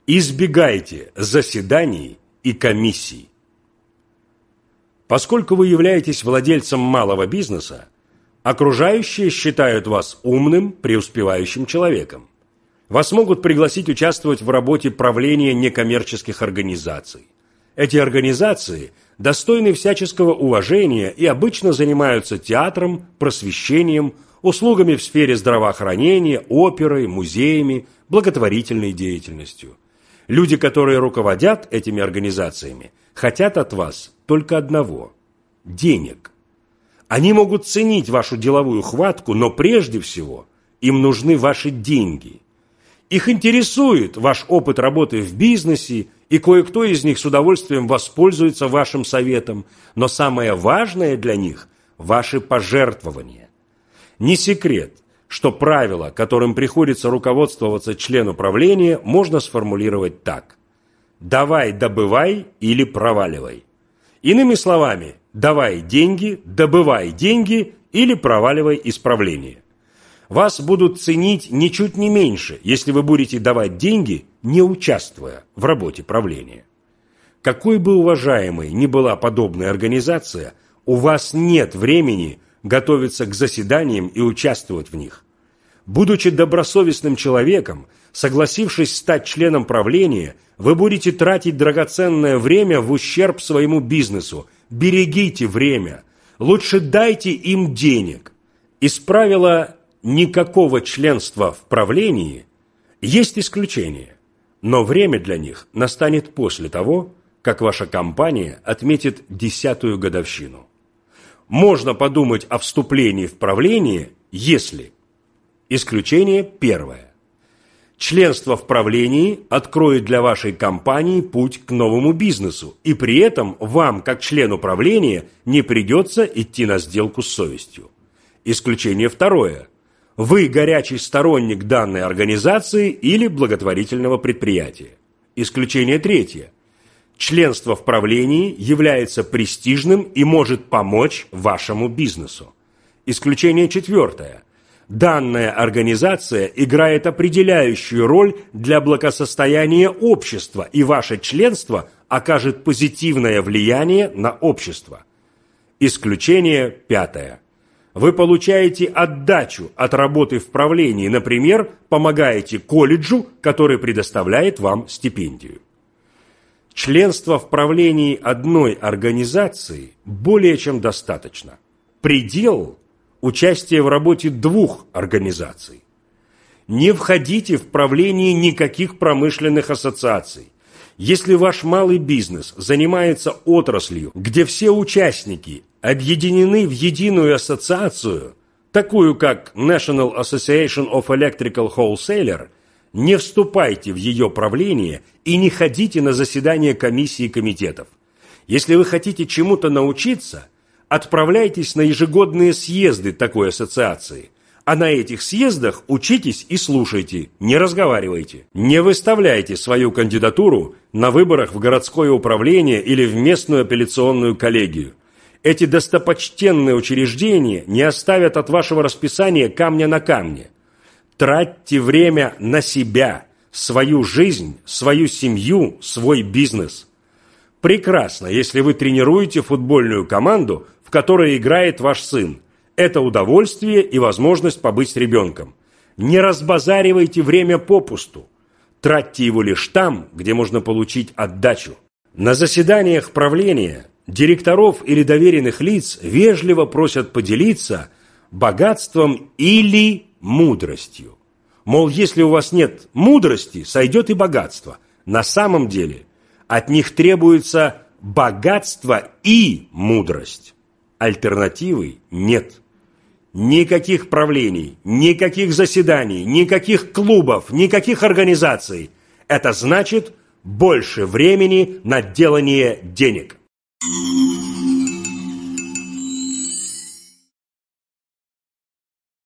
Избегайте заседаний и комиссий. Поскольку вы являетесь владельцем малого бизнеса, окружающие считают вас умным, преуспевающим человеком. Вас могут пригласить участвовать в работе правления некоммерческих организаций. Эти организации достойны всяческого уважения и обычно занимаются театром, просвещением, услугами в сфере здравоохранения, оперой, музеями, благотворительной деятельностью. Люди, которые руководят этими организациями, хотят от вас только одного – денег. Они могут ценить вашу деловую хватку, но прежде всего им нужны ваши деньги. Их интересует ваш опыт работы в бизнесе, и кое-кто из них с удовольствием воспользуется вашим советом, но самое важное для них – ваши пожертвования. Не секрет, что правило, которым приходится руководствоваться члену правления, можно сформулировать так: «Давай, добывай или проваливай». Иными словами, давай деньги, добывай деньги или проваливай из правления. Вас будут ценить ничуть не меньше, если вы будете давать деньги, не участвуя в работе правления. Какой бы уважаемой ни была подобная организация, у вас нет времени готовиться к заседаниям и участвовать в них. Будучи добросовестным человеком, согласившись стать членом правления, вы будете тратить драгоценное время в ущерб своему бизнесу. Берегите время. Лучше дайте им денег. Из правила никакого членства в правлении есть исключения, но время для них настанет после того, как ваша компания отметит 10-ю годовщину. Можно подумать о вступлении в правление, если: исключение первое. Членство в правлении откроет для вашей компании путь к новому бизнесу, и при этом вам, как члену правления, не придется идти на сделку с совестью. Исключение второе. Вы горячий сторонник данной организации или благотворительного предприятия. Исключение третье. Членство в правлении является престижным и может помочь вашему бизнесу. Исключение четвертое. Данная организация играет определяющую роль для благосостояния общества, и ваше членство окажет позитивное влияние на общество. Исключение пятое. Вы получаете отдачу от работы в правлении, например, помогаете колледжу, который предоставляет вам стипендию. Членство в правлении одной организации более чем достаточно. Предел – участие в работе двух организаций. Не входите в правление никаких промышленных ассоциаций. Если ваш малый бизнес занимается отраслью, где все участники объединены в единую ассоциацию, такую как National Association of Electrical Wholesaler, не вступайте в ее правление и не ходите на заседания комиссий и комитетов. Если вы хотите чему-то научиться, отправляйтесь на ежегодные съезды такой ассоциации, а на этих съездах учитесь и слушайте, не разговаривайте. Не выставляйте свою кандидатуру на выборах в городское управление или в местную апелляционную коллегию. Эти достопочтенные учреждения не оставят от вашего расписания камня на камне. Тратьте время на себя, свою жизнь, свою семью, свой бизнес. Прекрасно, если вы тренируете футбольную команду, в которой играет ваш сын. Это удовольствие и возможность побыть с ребенком. Не разбазаривайте время попусту. Тратьте его лишь там, где можно получить отдачу. На заседаниях правления директоров или доверенных лиц вежливо просят поделиться богатством или мудростью. Мол, если у вас нет мудрости, сойдет и богатство. На самом деле от них требуется богатство и мудрость. Альтернативы нет. Никаких правлений, никаких заседаний, никаких клубов, никаких организаций. Это значит больше времени на делание денег.